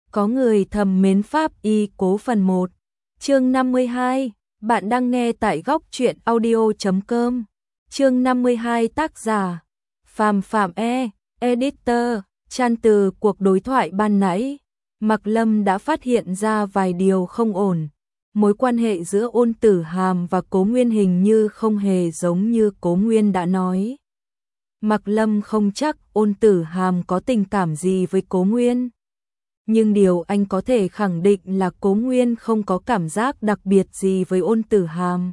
Có người thầm mến Pháp Y Cố phần 1. Chương 52, bạn đang nghe tại góc truyện audio.com. Chương 52 tác giả Phạm Phạm Editor. Chan từ cuộc đối thoại ban nãy, Mạc Lâm đã phát hiện ra vài điều không ổn. Mối quan hệ giữa Ôn Tử Hàm và Cố Nguyên hình như không hề giống như Cố Nguyên đã nói. Mạc Lâm không chắc Ôn Tử Hàm có tình cảm gì với Cố Nguyên. Nhưng điều anh có thể khẳng định là Cố Nguyên không có cảm giác đặc biệt gì với Ôn Tử Hàm.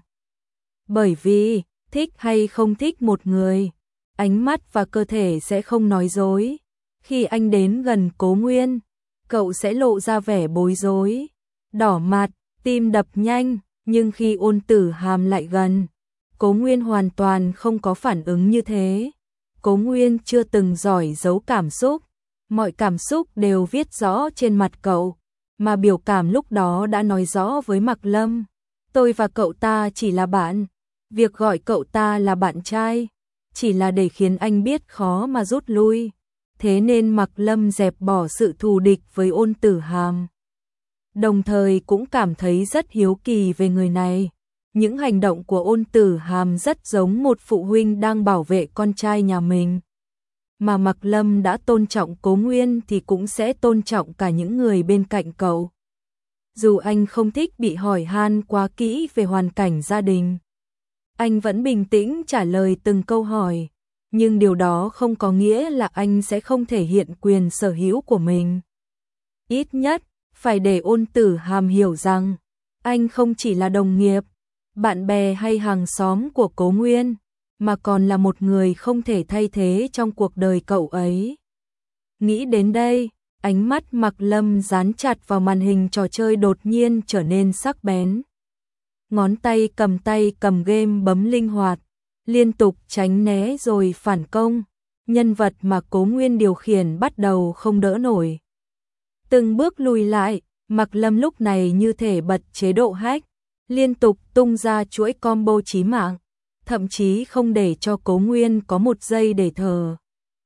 Bởi vì, thích hay không thích một người, ánh mắt và cơ thể sẽ không nói dối. Khi anh đến gần Cố Nguyên, cậu sẽ lộ ra vẻ bối rối, đỏ mặt, tim đập nhanh, nhưng khi Ôn Tử Hàm lại gần, Cố Nguyên hoàn toàn không có phản ứng như thế. Cố Nguyên chưa từng giỏi giấu cảm xúc, mọi cảm xúc đều viết rõ trên mặt cậu, mà biểu cảm lúc đó đã nói rõ với Mạc Lâm. Tôi và cậu ta chỉ là bạn, việc gọi cậu ta là bạn trai, chỉ là để khiến anh biết khó mà rút lui. Thế nên Mạc Lâm dẹp bỏ sự thù địch với Ôn Tử Hàm. Đồng thời cũng cảm thấy rất hiếu kỳ về người này. Những hành động của Ôn Tử Hàm rất giống một phụ huynh đang bảo vệ con trai nhà mình. Mà Mạc Lâm đã tôn trọng Cố Nguyên thì cũng sẽ tôn trọng cả những người bên cạnh cậu. Dù anh không thích bị hỏi han quá kỹ về hoàn cảnh gia đình, anh vẫn bình tĩnh trả lời từng câu hỏi. Nhưng điều đó không có nghĩa là anh sẽ không thể hiện quyền sở hữu của mình. Ít nhất, phải để Ôn Tử Hàm hiểu rằng, anh không chỉ là đồng nghiệp, bạn bè hay hàng xóm của Cố Nguyên, mà còn là một người không thể thay thế trong cuộc đời cậu ấy. Nghĩ đến đây, ánh mắt Mạc Lâm dán chặt vào màn hình trò chơi đột nhiên trở nên sắc bén. Ngón tay cầm game bấm linh hoạt, liên tục tránh né rồi phản công. Nhân vật mà Cố Nguyên điều khiển bắt đầu không đỡ nổi. Từng bước lùi lại, Mạc Lâm lúc này như thể bật chế độ hack, liên tục tung ra chuỗi combo chí mạng, thậm chí không để cho Cố Nguyên có một giây để thở.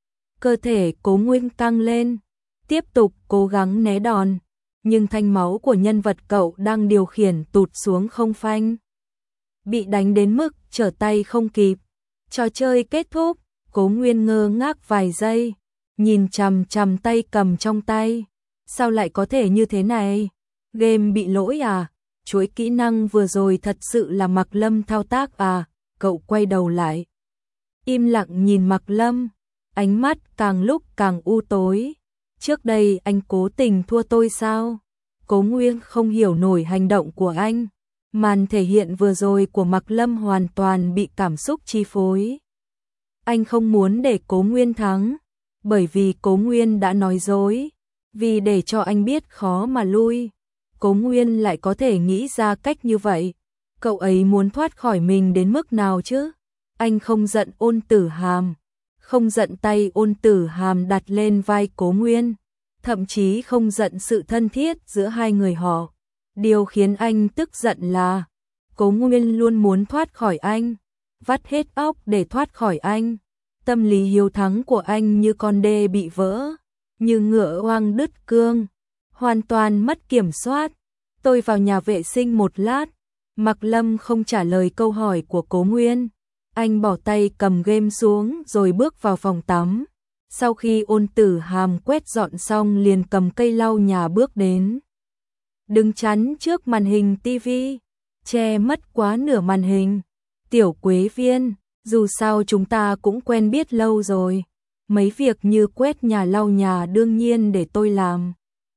Cơ thể Cố Nguyên căng lên, tiếp tục cố gắng né đòn, nhưng thanh máu của nhân vật cậu đang điều khiển tụt xuống không phanh. Bị đánh đến mức trở tay không kịp. Trò chơi kết thúc, Cố Nguyên ngơ ngác vài giây, nhìn chằm chằm tay cầm trong tay. Sao lại có thể như thế này? Game bị lỗi à? Chuỗi kỹ năng vừa rồi thật sự là Mạc Lâm thao tác à? Cậu quay đầu lại, im lặng nhìn Mạc Lâm, ánh mắt càng lúc càng u tối. Trước đây anh cố tình thua tôi sao? Cố Nguyên không hiểu nổi hành động của anh. Màn thể hiện vừa rồi của Mạc Lâm hoàn toàn bị cảm xúc chi phối. Anh không muốn để Cố Nguyên thắng, bởi vì Cố Nguyên đã nói dối, vì để cho anh biết khó mà lui. Cố Nguyên lại có thể nghĩ ra cách như vậy. Cậu ấy muốn thoát khỏi mình đến mức nào chứ? Anh không giận Ôn Tử Hàm, không giận tay Ôn Tử Hàm đặt lên vai Cố Nguyên, thậm chí không giận sự thân thiết giữa hai người họ. Điều khiến anh tức giận là Cố Nguyên luôn muốn thoát khỏi anh, vắt hết óc để thoát khỏi anh. Tâm lý hiếu thắng của anh như con đê bị vỡ, như ngựa oang đứt cương, hoàn toàn mất kiểm soát. Tôi vào nhà vệ sinh một lát. Mạc Lâm không trả lời câu hỏi của Cố Nguyên. Anh bỏ tay cầm game xuống rồi bước vào phòng tắm. Sau khi Ôn Tử Hàm quét dọn xong liền cầm cây lau nhà bước đến. Đứng chắn trước màn hình tivi, che mất quá nửa màn hình. Tiểu Quế Viên, dù sao chúng ta cũng quen biết lâu rồi. Mấy việc như quét nhà lau nhà đương nhiên để tôi làm.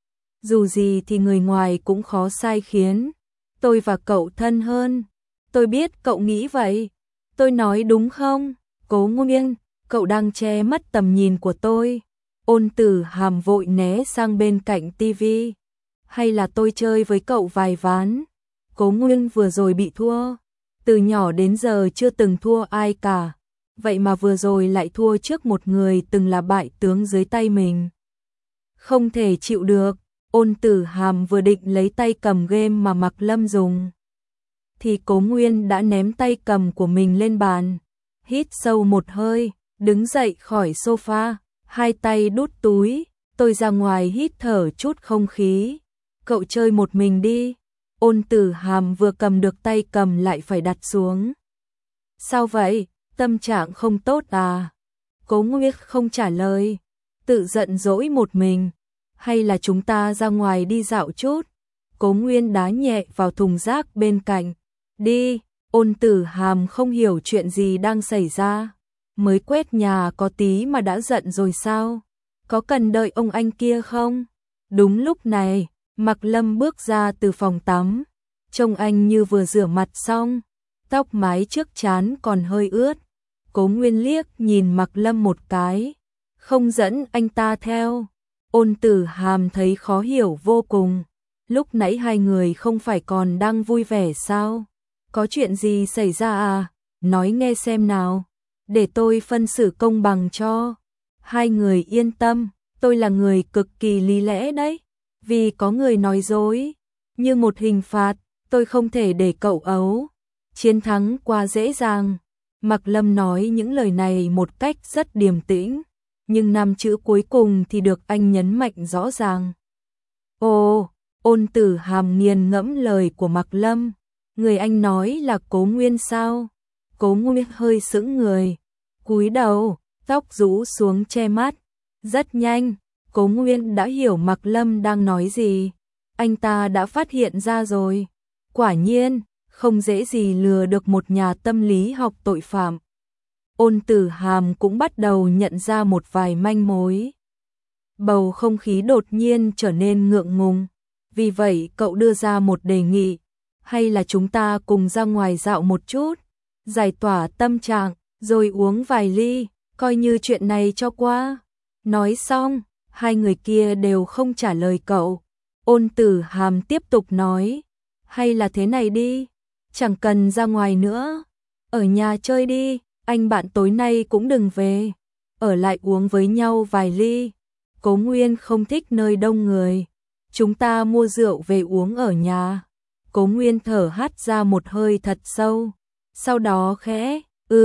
Dù gì thì người ngoài cũng khó sai khiến. Tôi và cậu thân hơn. Tôi biết cậu nghĩ vậy. Tôi nói đúng không? Cố Nguyên, cậu đang che mất tầm nhìn của tôi. Ôn Tử Hàm vội né sang bên cạnh tivi. Hay là tôi chơi với cậu vài ván? Cố Nguyên vừa rồi bị thua. Từ nhỏ đến giờ chưa từng thua ai cả. Vậy mà vừa rồi lại thua trước một người từng là bại tướng dưới tay mình. Không thể chịu được. Ôn Tử Hàm vừa định lấy tay cầm game mà Mạc Lâm dùng, thì Cố Nguyên đã ném tay cầm của mình lên bàn. Hít sâu một hơi, đứng dậy khỏi sofa, hai tay đút túi, tôi ra ngoài hít thở chút không khí. Cậu chơi một mình đi. Ôn Tử Hàm vừa cầm được tay cầm lại phải đặt xuống. Sao vậy, tâm trạng không tốt à? Cố Nguyệt không trả lời, tự giận dỗi một mình. Hay là chúng ta ra ngoài đi dạo chút? Cố Nguyên đá nhẹ vào thùng rác bên cạnh. Đi. Ôn Tử Hàm không hiểu chuyện gì đang xảy ra. Mới quét nhà có tí mà đã giận rồi sao? Có cần đợi ông anh kia không? Đúng lúc này, Mạc Lâm bước ra từ phòng tắm. Trông anh như vừa rửa mặt xong, tóc mái trước trán còn hơi ướt. Cố Nguyên liếc nhìn Mạc Lâm một cái, không dẫn anh ta theo. Ôn Tử Hàm thấy khó hiểu vô cùng. Lúc nãy hai người không phải còn đang vui vẻ sao? Có chuyện gì xảy ra à? Nói nghe xem nào, để tôi phân xử công bằng cho. Hai người yên tâm, tôi là người cực kỳ lý lẽ đấy. Vì có người nói dối, như một hình phạt, tôi không thể để cậu ấu chiến thắng quá dễ dàng. Mạc Lâm nói những lời này một cách rất điềm tĩnh, nhưng 5 chữ cuối cùng thì được anh nhấn mạnh rõ ràng. Ồ, Ôn Tử Hàm nghiền ngẫm lời của Mạc Lâm. Người anh nói là Cố Nguyên sao? Cố Nguyên hơi sững người, cúi đầu, tóc rũ xuống che mắt. Rất nhanh, Cố Nguyên đã hiểu Mạc Lâm đang nói gì. Anh ta đã phát hiện ra rồi. Quả nhiên, không dễ gì lừa được một nhà tâm lý học tội phạm. Ôn Tử Hàm cũng bắt đầu nhận ra một vài manh mối. Bầu không khí đột nhiên trở nên ngượng ngùng. Vì vậy cậu đưa ra một đề nghị. Hay là chúng ta cùng ra ngoài dạo một chút, giải tỏa tâm trạng, rồi uống vài ly, coi như chuyện này cho qua. Nói xong, hai người kia đều không trả lời cậu. Ôn Tử Hàm tiếp tục nói, hay là thế này đi, chẳng cần ra ngoài nữa, ở nhà chơi đi, anh bạn tối nay cũng đừng về, ở lại uống với nhau vài ly. Cố Nguyên không thích nơi đông người, chúng ta mua rượu về uống ở nhà. Cố Nguyên thở hắt ra một hơi thật sâu, sau đó khẽ,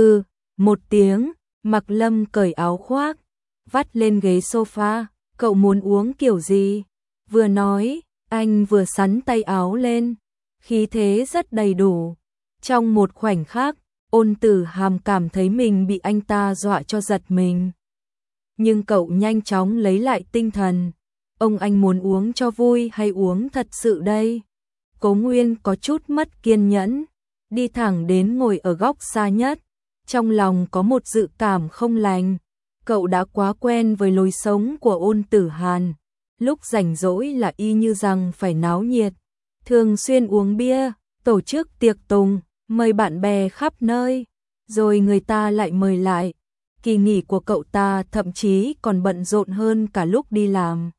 một tiếng. Mạc Lâm cởi áo khoác, vắt lên ghế sofa, cậu muốn uống kiểu gì? Vừa nói, anh vừa xắn tay áo lên, khí thế rất đầy đủ. Trong một khoảnh khắc, Ôn Tử Hàm cảm thấy mình bị anh ta dọa cho giật mình. Nhưng cậu nhanh chóng lấy lại tinh thần. Ông anh muốn uống cho vui hay uống thật sự đây? Cố Nguyên có chút mất kiên nhẫn, đi thẳng đến ngồi ở góc xa nhất. Trong lòng có một dự cảm không lành. Cậu đã quá quen với lối sống của Ôn Tử Hàn. Lúc rảnh rỗi là y như rằng phải náo nhiệt, thường xuyên uống bia, tổ chức tiệc tùng, mời bạn bè khắp nơi, rồi người ta lại mời lại. Kỳ nghỉ của cậu ta thậm chí còn bận rộn hơn cả lúc đi làm.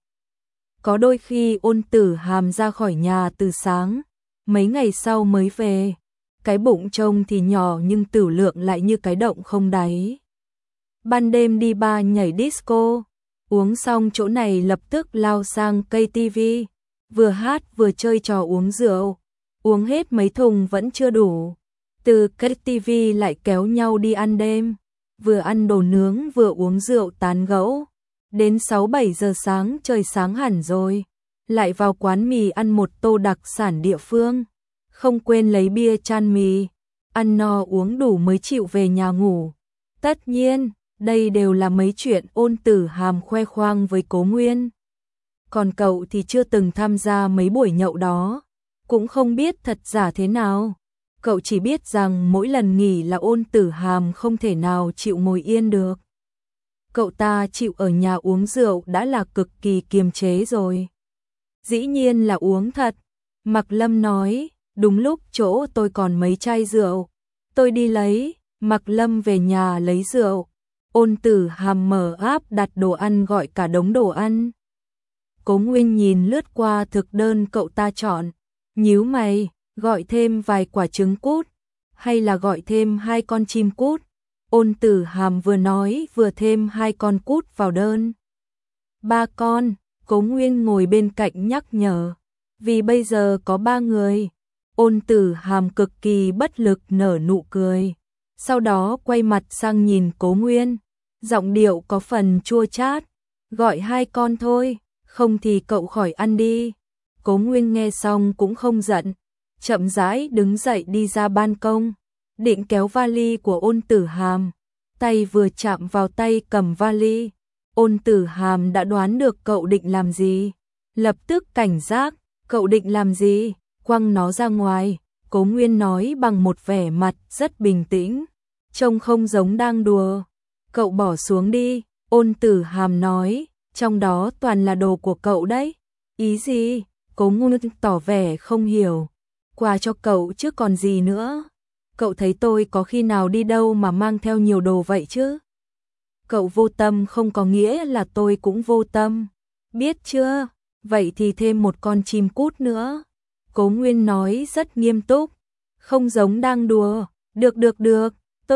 Có đôi khi Ôn Tử Hàm ra khỏi nhà từ sáng, mấy ngày sau mới về. Cái bụng trông thì nhỏ nhưng tửu lượng lại như cái động không đáy. Ban đêm đi bar nhảy disco, uống xong chỗ này lập tức lao sang cây tivi, vừa hát vừa chơi trò uống rượu, uống hết mấy thùng vẫn chưa đủ. Từ cây tivi lại kéo nhau đi ăn đêm, vừa ăn đồ nướng vừa uống rượu tán gẫu. Đến 6-7 giờ sáng trời sáng hẳn rồi, lại vào quán mì ăn một tô đặc sản địa phương. Không quên lấy bia chan mì, ăn no uống đủ mới chịu về nhà ngủ. Tất nhiên, đây đều là mấy chuyện Ôn Tử Hàm khoe khoang với Cố Nguyên. Còn cậu thì chưa từng tham gia mấy buổi nhậu đó, cũng không biết thật giả thế nào. Cậu chỉ biết rằng mỗi lần nghỉ là Ôn Tử Hàm không thể nào chịu ngồi yên được. Cậu ta chịu ở nhà uống rượu đã là cực kỳ kiềm chế rồi. Dĩ nhiên là uống thật. Mạc Lâm nói, đúng lúc chỗ tôi còn mấy chai rượu, tôi đi lấy. Mạc Lâm về nhà lấy rượu. Ôn Tử Hàm mở app đặt đồ ăn gọi cả đống đồ ăn. Cố Nguyên nhìn lướt qua thực đơn cậu ta chọn, nhíu mày, gọi thêm vài quả trứng cút, hay là gọi thêm 2 con chim cút. Ôn Tử Hàm vừa nói vừa thêm 2 con cút vào đơn. 3 con, Cố Nguyên ngồi bên cạnh nhắc nhở, vì bây giờ có 3 người. Ôn Tử Hàm cực kỳ bất lực nở nụ cười, sau đó quay mặt sang nhìn Cố Nguyên, giọng điệu có phần chua chát, gọi 2 con thôi, không thì cậu khỏi ăn đi. Cố Nguyên nghe xong cũng không giận, chậm rãi đứng dậy đi ra ban công, định kéo vali của Ôn Tử Hàm. Tay vừa chạm vào tay cầm vali, Ôn Tử Hàm đã đoán được cậu định làm gì, lập tức cảnh giác, cậu định làm gì, quăng nó ra ngoài. Cố Nguyên nói bằng một vẻ mặt rất bình tĩnh, trông không giống đang đùa. Cậu bỏ xuống đi, Ôn Tử Hàm nói, trong đó toàn là đồ của cậu đấy. Ý gì? Cố Nguyên tỏ vẻ không hiểu. Quà cho cậu chứ còn gì nữa. Cậu thấy tôi có khi nào đi đâu mà mang theo nhiều đồ vậy chứ? Cậu vô tâm không có nghĩa là tôi cũng vô tâm. Biết chưa? Vậy thì thêm một con chim cút nữa. Cố Nguyên nói rất nghiêm túc, không giống đang đùa. Được,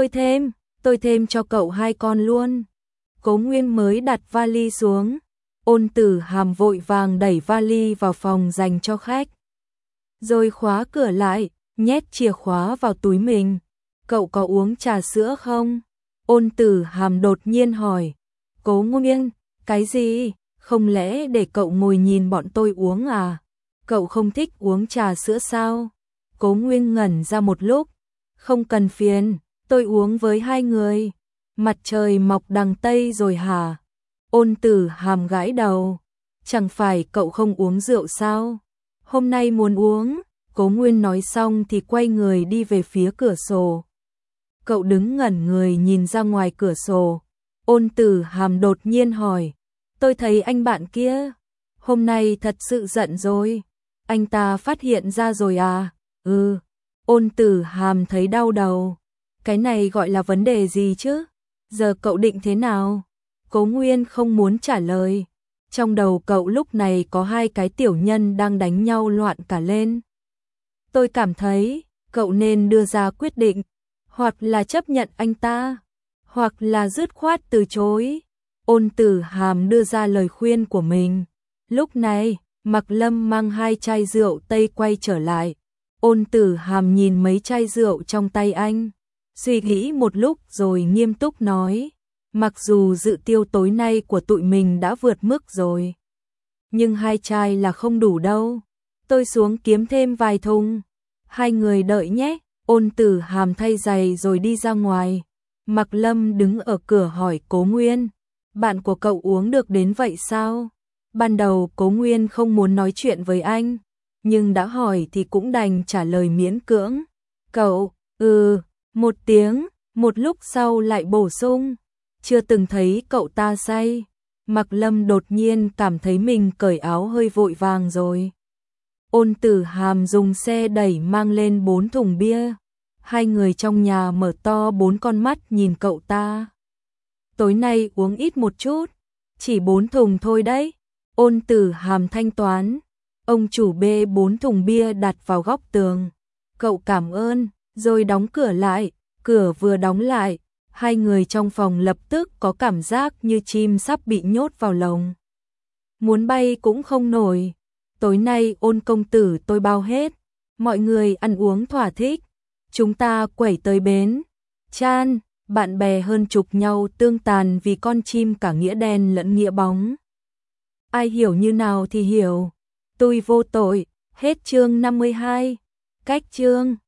tôi thêm cho cậu 2 con luôn. Cố Nguyên mới đặt vali xuống, Ôn Tử Hàm vội vàng đẩy vali vào phòng dành cho khách, rồi khóa cửa lại, nhét chìa khóa vào túi mình. Cậu có uống trà sữa không? Ôn Tử Hàm đột nhiên hỏi. Cố Nguyên, cái gì? Không lẽ để cậu ngồi nhìn bọn tôi uống à? Cậu không thích uống trà sữa sao? Cố Nguyên ngẩn ra một lúc. Không cần phiền, tôi uống với 2 người. Mặt trời mọc đằng Tây rồi hả? Ôn Tử Hàm gãi đầu. Chẳng phải cậu không uống rượu sao? Hôm nay muốn uống. Cố Nguyên nói xong thì quay người đi về phía cửa sổ. Cậu đứng ngẩn người nhìn ra ngoài cửa sổ. Ôn Tử Hàm đột nhiên hỏi. Tôi thấy anh bạn kia hôm nay thật sự giận rồi. Anh ta phát hiện ra rồi à? Ừ. Ôn Tử Hàm thấy đau đầu. Cái này gọi là vấn đề gì chứ? Giờ cậu định thế nào? Cố Nguyên không muốn trả lời. Trong đầu cậu lúc này có 2 cái tiểu nhân đang đánh nhau loạn cả lên. Tôi cảm thấy cậu nên đưa ra quyết định, hoặc là chấp nhận anh ta, hoặc là dứt khoát từ chối. Ôn Tử Hàm đưa ra lời khuyên của mình. Lúc này, Mạc Lâm mang 2 chai rượu Tây quay trở lại. Ôn Tử Hàm nhìn mấy chai rượu trong tay anh, suy nghĩ một lúc rồi nghiêm túc nói. Mặc dù dự tiêu tối nay của tụi mình đã vượt mức rồi, nhưng 2 chai là không đủ đâu. Tôi xuống kiếm thêm vài thùng. 2 người đợi nhé. Ôn Tử Hàm thay giày rồi đi ra ngoài. Mạc Lâm đứng ở cửa hỏi Cố Nguyên. Bạn của cậu uống được đến vậy sao? Ban đầu Cố Nguyên không muốn nói chuyện với anh, nhưng đã hỏi thì cũng đành trả lời miễn cưỡng. Cậu, một tiếng, một lúc sau lại bổ sung. Chưa từng thấy cậu ta say. Mạc Lâm đột nhiên cảm thấy mình cởi áo hơi vội vàng rồi. Ôn Tử Hàm dùng xe đẩy mang lên 4 thùng bia. 2 người trong nhà mở to 4 con mắt nhìn cậu ta. Tối nay uống ít một chút, chỉ 4 thùng thôi đấy. Ôn Tử Hàm thanh toán. Ông chủ bê 4 thùng bia đặt vào góc tường. Cậu cảm ơn, rồi đóng cửa lại. Cửa vừa đóng lại, 2 người trong phòng lập tức có cảm giác như chim sắp bị nhốt vào lồng. Muốn bay cũng không nổi. Tối nay Ôn công tử tôi bao hết. Mọi người ăn uống thỏa thích. Chúng ta quẩy tới bến Chan, bạn bè hơn chục nhau tương tàn vì con chim cả nghĩa đen lẫn nghĩa bóng. Ai hiểu như nào thì hiểu. Tôi vô tội. Hết chương 52. Cách chương